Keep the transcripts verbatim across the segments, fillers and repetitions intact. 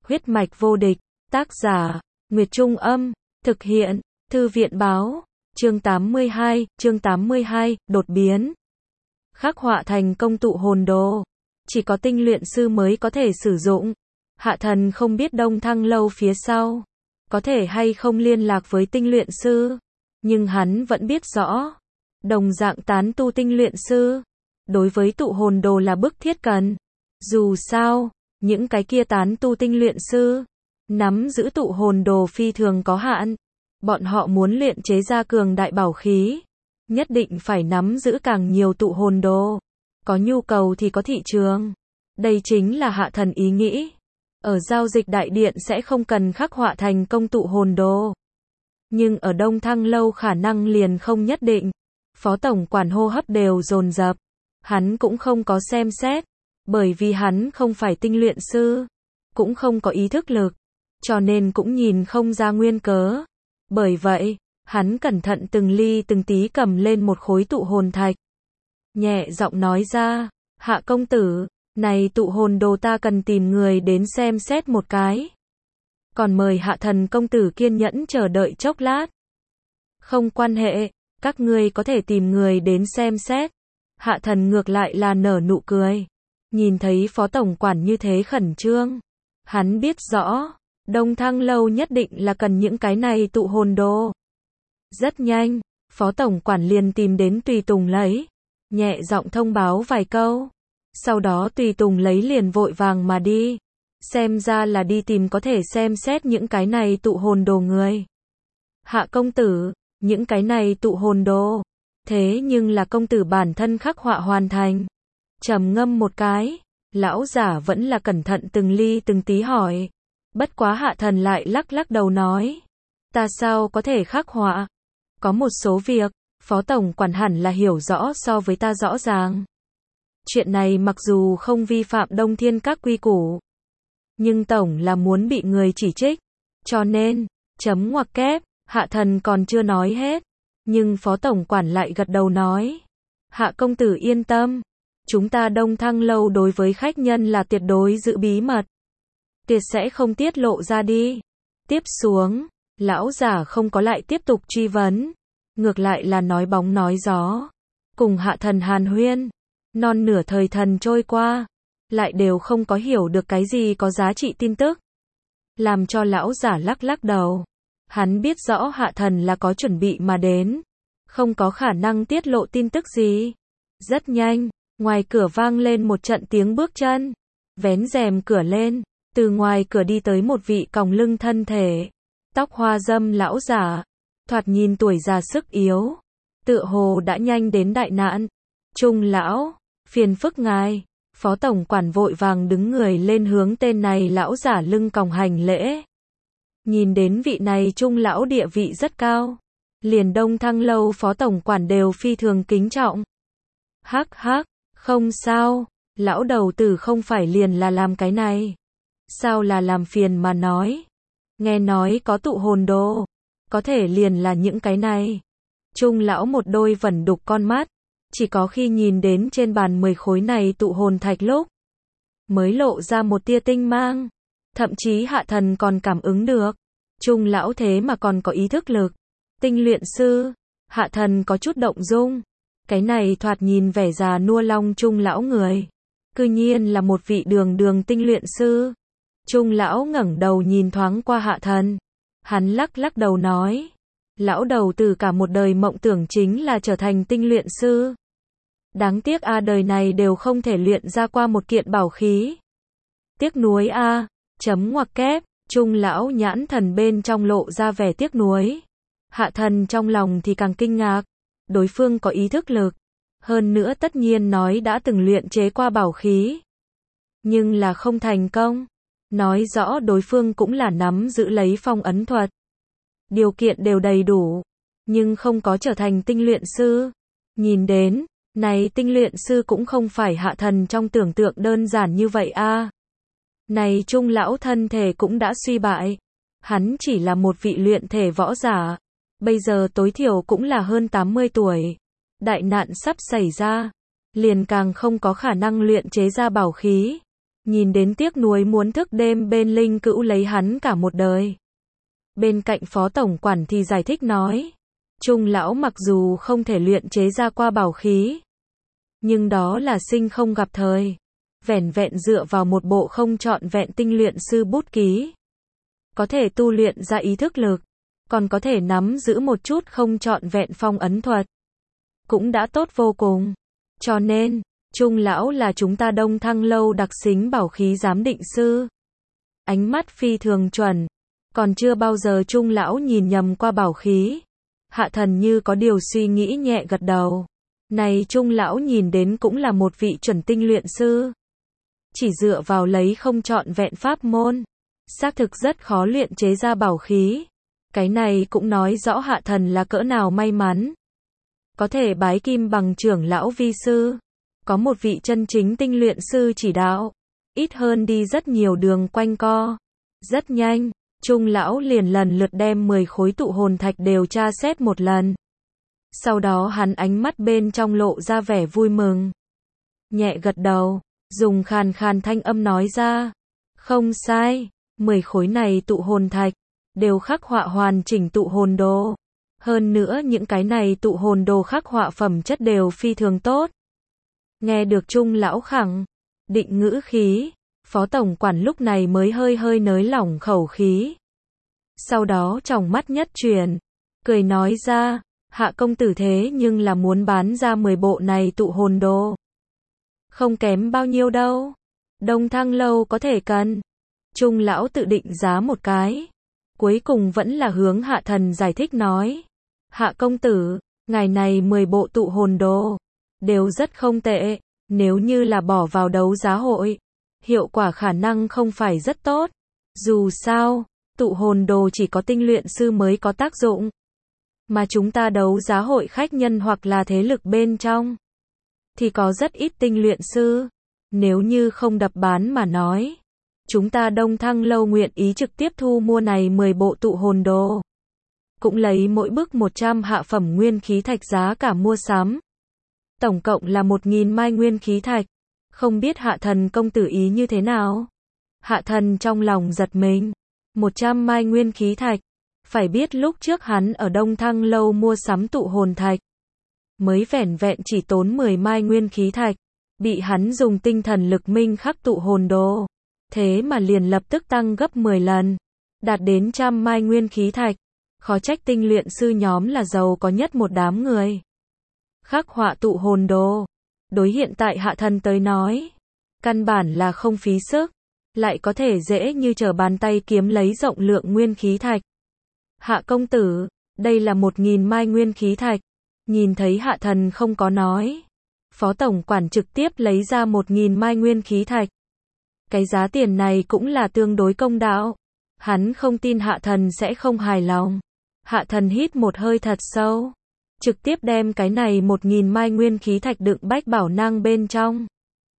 Huyết mạch vô địch, tác giả, Nguyệt Trung Âm, thực hiện, Thư viện báo, chương tám mươi hai, chương tám mươi hai, đột biến. Khắc họa thành công tụ hồn đồ, chỉ có tinh luyện sư mới có thể sử dụng. Hạ thần không biết Đông Thăng Lâu phía sau, có thể hay không liên lạc với tinh luyện sư, nhưng hắn vẫn biết rõ, đồng dạng tán tu tinh luyện sư, đối với tụ hồn đồ là bức thiết cần. Dù sao, những cái kia tán tu tinh luyện sư, nắm giữ tụ hồn đồ phi thường có hạn. Bọn họ muốn luyện chế ra cường đại bảo khí, nhất định phải nắm giữ càng nhiều tụ hồn đồ. Có nhu cầu thì có thị trường. Đây chính là hạ thần ý nghĩ. Ở giao dịch đại điện sẽ không cần khắc họa thành công tụ hồn đồ. Nhưng ở Đông Thăng Lâu khả năng liền không nhất định. Phó tổng quản hô hấp đều dồn dập. Hắn cũng không có xem xét, bởi vì hắn không phải tinh luyện sư, cũng không có ý thức lực, cho nên cũng nhìn không ra nguyên cớ. Bởi vậy, hắn cẩn thận từng ly từng tí cầm lên một khối tụ hồn thạch. Nhẹ giọng nói ra, Hạ công tử, này tụ hồn đồ ta cần tìm người đến xem xét một cái. Còn mời Hạ thần công tử kiên nhẫn chờ đợi chốc lát. Không quan hệ, các ngươi có thể tìm người đến xem xét. Hạ thần ngược lại là nở nụ cười. Nhìn thấy phó tổng quản như thế khẩn trương, hắn biết rõ, Đông Thăng Lâu nhất định là cần những cái này tụ hồn đồ. Rất nhanh, phó tổng quản liền tìm đến Tùy Tùng lấy, nhẹ giọng thông báo vài câu. Sau đó Tùy Tùng lấy liền vội vàng mà đi. Xem ra là đi tìm có thể xem xét những cái này tụ hồn đồ người. Hạ công tử, những cái này tụ hồn đồ, thế nhưng là công tử bản thân khắc họa hoàn thành. Trầm ngâm một cái, lão giả vẫn là cẩn thận từng ly từng tí hỏi. Bất quá hạ thần lại lắc lắc đầu nói, ta sao có thể khắc họa? Có một số việc, phó tổng quản hẳn là hiểu rõ so với ta rõ ràng. Chuyện này mặc dù không vi phạm Đông Thiên các quy củ, nhưng tổng là muốn bị người chỉ trích, cho nên, chấm ngoặc kép, hạ thần còn chưa nói hết, nhưng phó tổng quản lại gật đầu nói, Hạ công tử yên tâm, chúng ta Đông Thăng Lâu đối với khách nhân là tuyệt đối giữ bí mật, tuyệt sẽ không tiết lộ ra đi. Tiếp xuống, lão giả không có lại tiếp tục truy vấn, ngược lại là nói bóng nói gió, cùng hạ thần hàn huyên. Non nửa thời thần trôi qua, lại đều không có hiểu được cái gì có giá trị tin tức, làm cho lão giả lắc lắc đầu. Hắn biết rõ hạ thần là có chuẩn bị mà đến, không có khả năng tiết lộ tin tức gì. Rất nhanh, ngoài cửa vang lên một trận tiếng bước chân, vén rèm cửa lên, từ ngoài cửa đi tới một vị còng lưng thân thể, tóc hoa râm lão giả, thoạt nhìn tuổi già sức yếu, tựa hồ đã nhanh đến đại nạn. Trung lão, phiền phức ngài. Phó tổng quản vội vàng đứng người lên hướng tên này lão giả lưng còng hành lễ. Nhìn đến vị này Trung lão địa vị rất cao, liền Đông Thăng Lâu phó tổng quản đều phi thường kính trọng. Hắc hắc, không sao, lão đầu tử không phải liền là làm cái này. Sao là làm phiền mà nói? Nghe nói có tụ hồn đồ, có thể liền là những cái này. Trung lão một đôi vẩn đục con mắt, chỉ có khi nhìn đến trên bàn mười khối này tụ hồn thạch lúc, mới lộ ra một tia tinh mang. Thậm chí hạ thần còn cảm ứng được, Trung lão thế mà còn có ý thức lực. Tinh luyện sư, hạ thần có chút động dung. Cái này thoạt nhìn vẻ già nua long Trung lão người, cư nhiên là một vị đường đường tinh luyện sư. Trung lão ngẩng đầu nhìn thoáng qua hạ thần, hắn lắc lắc đầu nói, lão đầu từ cả một đời mộng tưởng chính là trở thành tinh luyện sư. Đáng tiếc a đời này đều không thể luyện ra qua một kiện bảo khí. Tiếc nuối a, chấm ngoặc kép, Trung lão nhãn thần bên trong lộ ra vẻ tiếc nuối. Hạ thần trong lòng thì càng kinh ngạc, đối phương có ý thức lực, hơn nữa tất nhiên nói đã từng luyện chế qua bảo khí, nhưng là không thành công, nói rõ đối phương cũng là nắm giữ lấy phong ấn thuật. Điều kiện đều đầy đủ, nhưng không có trở thành tinh luyện sư. Nhìn đến, này tinh luyện sư cũng không phải hạ thần trong tưởng tượng đơn giản như vậy a. Này Trung lão thân thể cũng đã suy bại, hắn chỉ là một vị luyện thể võ giả, bây giờ tối thiểu cũng là hơn tám mươi tuổi. Đại nạn sắp xảy ra, liền càng không có khả năng luyện chế ra bảo khí. nhìn đến tiếc nuối muốn thức đêm bên Linh Cữu lấy hắn cả một đời. Bên cạnh phó tổng quản thì giải thích nói, Trung lão mặc dù không thể luyện chế ra qua bảo khí, nhưng đó là sinh không gặp thời, vẻn vẹn dựa vào một bộ không trọn vẹn tinh luyện sư bút ký, có thể tu luyện ra ý thức lực, còn có thể nắm giữ một chút không trọn vẹn phong ấn thuật, cũng đã tốt vô cùng. Cho nên, Trung lão là chúng ta Đông Thăng lâu đặc xính bảo khí giám định sư. Ánh mắt phi thường chuẩn, còn chưa bao giờ Trung lão nhìn nhầm qua bảo khí. Hạ Thần như có điều suy nghĩ nhẹ gật đầu. Này Trung lão nhìn đến cũng là một vị chuẩn tinh luyện sư. Chỉ dựa vào lấy không trọn vẹn pháp môn, xác thực rất khó luyện chế ra bảo khí. Cái này cũng nói rõ Hạ Thần là cỡ nào may mắn. Có thể bái kim bằng trưởng lão vi sư, có một vị chân chính tinh luyện sư chỉ đạo, ít hơn đi rất nhiều đường quanh co. Rất nhanh, Trung lão liền lần lượt đem mười khối tụ hồn thạch đều tra xét một lần. Sau đó hắn ánh mắt bên trong lộ ra vẻ vui mừng. Nhẹ gật đầu, dùng khàn khàn thanh âm nói ra. Không sai, mười khối này tụ hồn thạch, đều khắc họa hoàn chỉnh tụ hồn đồ. Hơn nữa những cái này tụ hồn đồ khắc họa phẩm chất đều phi thường tốt. Nghe được Trung lão khẳng định ngữ khí, phó tổng quản lúc này mới hơi hơi nới lỏng khẩu khí. Sau đó tròng mắt nhất chuyển, cười nói ra, Hạ công tử thế nhưng là muốn bán ra mười bộ này tụ hồn đồ. Không kém bao nhiêu đâu. Đông Thăng lâu có thể cần. Trung lão tự định giá một cái. Cuối cùng vẫn là hướng Hạ Thần giải thích nói. Hạ công tử, ngài này mười bộ tụ hồn đồ, đều rất không tệ. Nếu như là bỏ vào đấu giá hội, hiệu quả khả năng không phải rất tốt. Dù sao, tụ hồn đồ chỉ có tinh luyện sư mới có tác dụng. Mà chúng ta đấu giá hội khách nhân hoặc là thế lực bên trong, thì có rất ít tinh luyện sư. Nếu như không đập bán mà nói, chúng ta Đông Thăng lâu nguyện ý trực tiếp thu mua này mười bộ tụ hồn đồ. Cũng lấy mỗi bức một trăm hạ phẩm nguyên khí thạch giá cả mua sắm. Tổng cộng là một nghìn mai nguyên khí thạch. Không biết Hạ Thần công tử ý như thế nào? Hạ Thần trong lòng giật mình. một trăm mai nguyên khí thạch. Phải biết lúc trước hắn ở Đông Thăng lâu mua sắm tụ hồn thạch, mới vẻn vẹn chỉ tốn mười mai nguyên khí thạch. Bị hắn dùng tinh thần lực minh khắc tụ hồn đồ. Thế mà liền lập tức tăng gấp mười lần. Đạt đến trăm mai nguyên khí thạch. Khó trách tinh luyện sư nhóm là giàu có nhất một đám người. Khắc họa tụ hồn đồ. Đối hiện tại Hạ Thần tới nói, căn bản là không phí sức, lại có thể dễ như trở bàn tay kiếm lấy rộng lượng nguyên khí thạch. Hạ công tử, đây là một nghìn mai nguyên khí thạch. Nhìn thấy Hạ Thần không có nói, phó tổng quản trực tiếp lấy ra một nghìn mai nguyên khí thạch. Cái giá tiền này cũng là tương đối công đạo. Hắn không tin Hạ Thần sẽ không hài lòng. Hạ Thần hít một hơi thật sâu, trực tiếp đem cái này một nghìn mai nguyên khí thạch đựng bách bảo năng bên trong.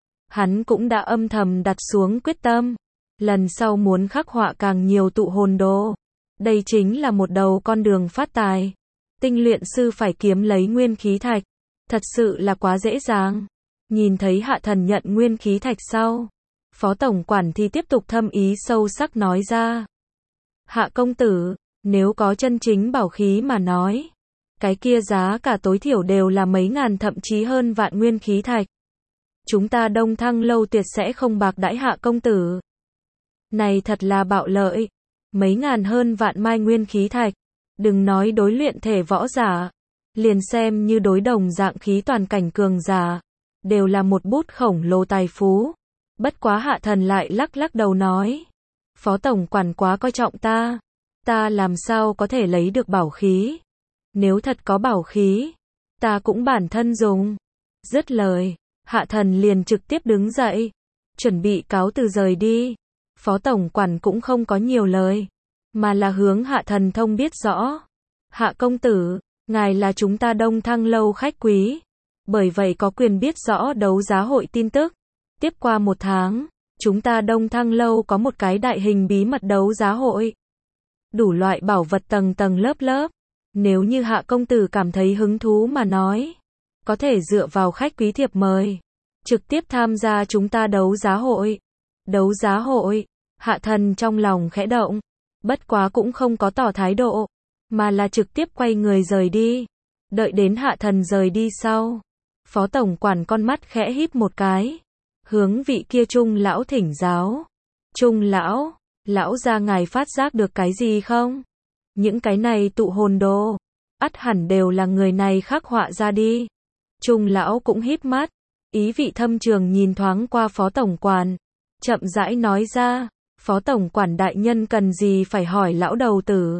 Hắn cũng đã âm thầm đặt xuống quyết tâm, lần sau muốn khắc họa càng nhiều tụ hồn đồ. Đây chính là một đầu con đường phát tài. Tinh luyện sư phải kiếm lấy nguyên khí thạch, thật sự là quá dễ dàng. Nhìn thấy Hạ Thần nhận nguyên khí thạch sau, phó tổng quản thì tiếp tục thâm ý sâu sắc nói ra. Hạ công tử, nếu có chân chính bảo khí mà nói, cái kia giá cả tối thiểu đều là mấy ngàn thậm chí hơn vạn nguyên khí thạch. Chúng ta Đông Thăng lâu tuyệt sẽ không bạc đãi Hạ công tử. Này thật là bạo lợi. Mấy ngàn hơn vạn mai nguyên khí thạch. Đừng nói đối luyện thể võ giả, liền xem như đối đồng dạng khí toàn cảnh cường giả, đều là một bút khổng lồ tài phú. Bất quá Hạ Thần lại lắc lắc đầu nói. Phó tổng quản quá coi trọng ta. Ta làm sao có thể lấy được bảo khí. Nếu thật có bảo khí, ta cũng bản thân dùng. Dứt lời, Hạ Thần liền trực tiếp đứng dậy, chuẩn bị cáo từ rời đi. Phó tổng quản cũng không có nhiều lời, mà là hướng Hạ Thần thông biết rõ. Hạ công tử, ngài là chúng ta Đông Thăng lâu khách quý, bởi vậy có quyền biết rõ đấu giá hội tin tức. Tiếp qua một tháng, chúng ta Đông Thăng lâu có một cái đại hình bí mật đấu giá hội. Đủ loại bảo vật tầng tầng lớp lớp. Nếu như Hạ công tử cảm thấy hứng thú mà nói, có thể dựa vào khách quý thiệp mời, trực tiếp tham gia chúng ta đấu giá hội. Đấu giá hội, Hạ Thần trong lòng khẽ động, bất quá cũng không có tỏ thái độ, mà là trực tiếp quay người rời đi. Đợi đến Hạ Thần rời đi sau, Phó tổng quản con mắt khẽ híp một cái, hướng vị kia Trung lão thỉnh giáo. Trung lão, lão gia ngài phát giác được cái gì không? Những cái này tụ hồn đồ, ắt hẳn đều là người này khắc họa ra đi. Trung lão cũng híp mắt, ý vị thâm trường nhìn thoáng qua Phó tổng quản, chậm rãi nói ra, Phó tổng quản đại nhân cần gì phải hỏi lão đầu tử.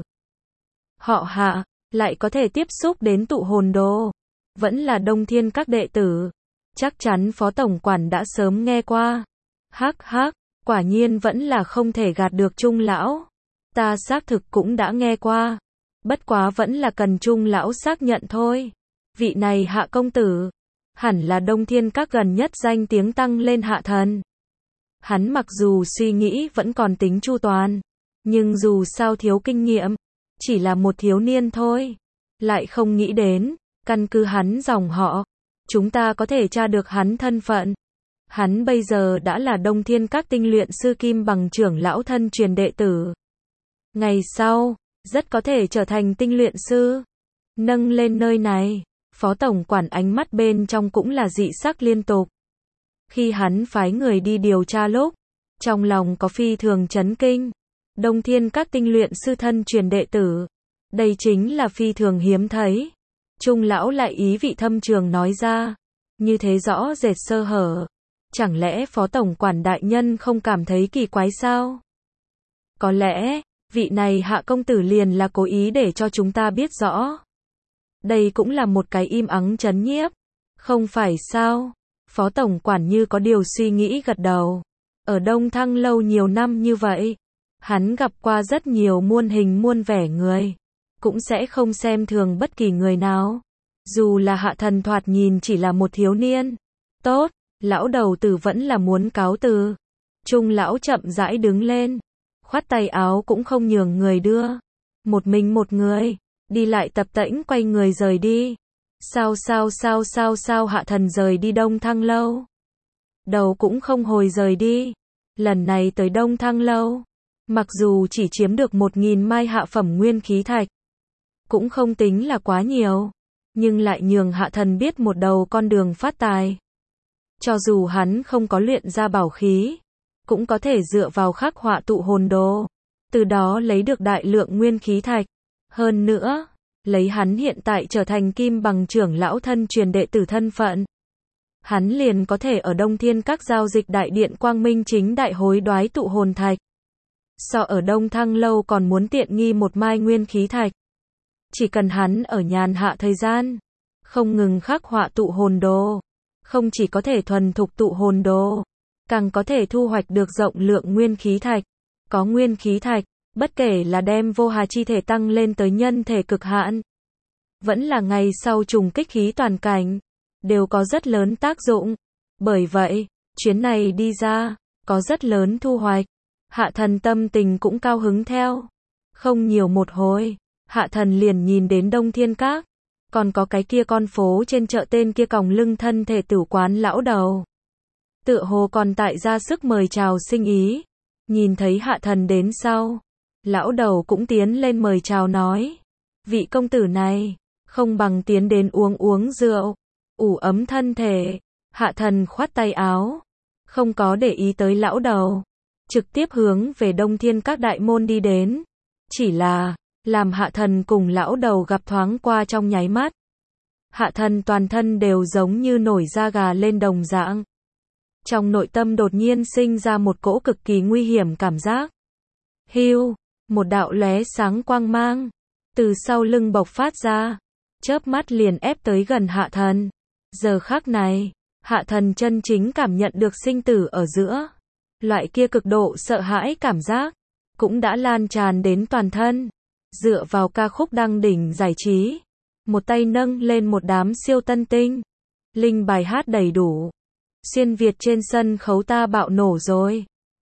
Họ Hạ, lại có thể tiếp xúc đến tụ hồn đồ, vẫn là Đông Thiên các đệ tử. Chắc chắn Phó tổng quản đã sớm nghe qua. Hắc hắc, quả nhiên vẫn là không thể gạt được Trung lão. Ta xác thực cũng đã nghe qua. Bất quá vẫn là cần Trung lão xác nhận thôi. Vị này Hạ công tử, hẳn là Đông Thiên các gần nhất danh tiếng tăng lên Hạ thần. Hắn mặc dù suy nghĩ vẫn còn tính chu toàn, nhưng dù sao thiếu kinh nghiệm, chỉ là một thiếu niên thôi. Lại không nghĩ đến, căn cứ hắn dòng họ, chúng ta có thể tra được hắn thân phận. Hắn bây giờ đã là Đông Thiên các tinh luyện sư Kim Bằng trưởng lão thân truyền đệ tử. Ngày sau, rất có thể trở thành tinh luyện sư. Nâng lên nơi này, Phó tổng quản ánh mắt bên trong cũng là dị sắc liên tục. Khi hắn phái người đi điều tra lúc, trong lòng có phi thường chấn kinh. Đông Thiên các tinh luyện sư thân truyền đệ tử, đây chính là phi thường hiếm thấy. Trung lão lại ý vị thâm trường nói ra, như thế rõ rệt sơ hở. Chẳng lẽ Phó tổng quản đại nhân không cảm thấy kỳ quái sao? Có lẽ, vị này Hạ công tử liền là cố ý để cho chúng ta biết rõ. Đây cũng là một cái im ắng trấn nhiếp. Không phải sao? Phó tổng quản như có điều suy nghĩ gật đầu. Ở Đông Thăng lâu nhiều năm như vậy, hắn gặp qua rất nhiều muôn hình muôn vẻ người, cũng sẽ không xem thường bất kỳ người nào. Dù là Hạ thần thoạt nhìn chỉ là một thiếu niên. Tốt, lão đầu tử vẫn là muốn cáo từ. Trung lão chậm rãi đứng lên, khoát tay áo cũng không nhường người đưa. Một mình một người, đi lại tập tễnh quay người rời đi. Sao sao sao sao sao Hạ thần rời đi Đông Thăng lâu. Đầu cũng không hồi rời đi. Lần này tới Đông Thăng lâu, mặc dù chỉ chiếm được một nghìn mai hạ phẩm nguyên khí thạch, cũng không tính là quá nhiều, nhưng lại nhường Hạ thần biết một đầu con đường phát tài. Cho dù hắn không có luyện ra bảo khí, cũng có thể dựa vào khắc họa tụ hồn đồ, từ đó lấy được đại lượng nguyên khí thạch. Hơn nữa, lấy hắn hiện tại trở thành Kim Bằng trưởng lão thân truyền đệ tử thân phận, hắn liền có thể ở Đông Thiên các giao dịch đại điện quang minh chính đại hối đoái tụ hồn thạch. So ở Đông Thăng lâu còn muốn tiện nghi một mai nguyên khí thạch. Chỉ cần hắn ở nhàn hạ thời gian, không ngừng khắc họa tụ hồn đồ, không chỉ có thể thuần thục tụ hồn đồ, càng có thể thu hoạch được rộng lượng nguyên khí thạch. Có nguyên khí thạch, bất kể là đem vô hà chi thể tăng lên tới nhân thể cực hạn, vẫn là ngày sau trùng kích khí toàn cảnh, đều có rất lớn tác dụng. Bởi vậy, chuyến này đi ra, có rất lớn thu hoạch. Hạ thần tâm tình cũng cao hứng theo. Không nhiều một hồi, Hạ thần liền nhìn đến Đông Thiên các, còn có cái kia con phố trên chợ tên kia còng lưng thân thể tử quán lão đầu. Tựa hồ còn tại ra sức mời chào sinh ý. Nhìn thấy Hạ thần đến sau, lão đầu cũng tiến lên mời chào nói, vị công tử này, không bằng tiến đến uống uống rượu, ủ ấm thân thể. Hạ thần khoát tay áo, không có để ý tới lão đầu, trực tiếp hướng về Đông Thiên các đại môn đi đến. Chỉ là, làm Hạ thần cùng lão đầu gặp thoáng qua trong nháy mắt, Hạ thần toàn thân đều giống như nổi da gà lên đồng dạng. Trong nội tâm đột nhiên sinh ra một cỗ cực kỳ nguy hiểm cảm giác. Hưu, một đạo lóe sáng quang mang, từ sau lưng bộc phát ra, chớp mắt liền ép tới gần Hạ thần. Giờ khắc này, Hạ thần chân chính cảm nhận được sinh tử ở giữa. Loại kia cực độ sợ hãi cảm giác, cũng đã lan tràn đến toàn thân. Dựa vào ca khúc đăng đỉnh giải trí, một tay nâng lên một đám siêu tân tinh. Linh bài hát đầy đủ. Xuyên Việt trên sân khấu ta bạo nổ rồi.